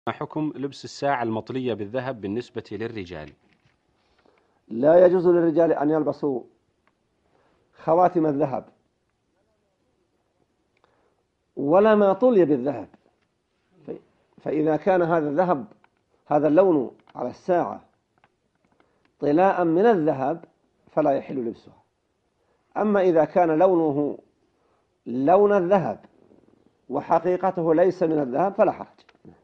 ما حكم لبس الساعة المطلية بالذهب بالنسبة للرجال؟ لا يجوز للرجال أن يلبسوا خواتم الذهب ولا ما طلي بالذهب. فإذا كان هذا الذهب، هذا اللون على الساعة طلاء من الذهب فلا يحل لبسها. أما إذا كان لونه لون الذهب وحقيقته ليس من الذهب فلا حرج.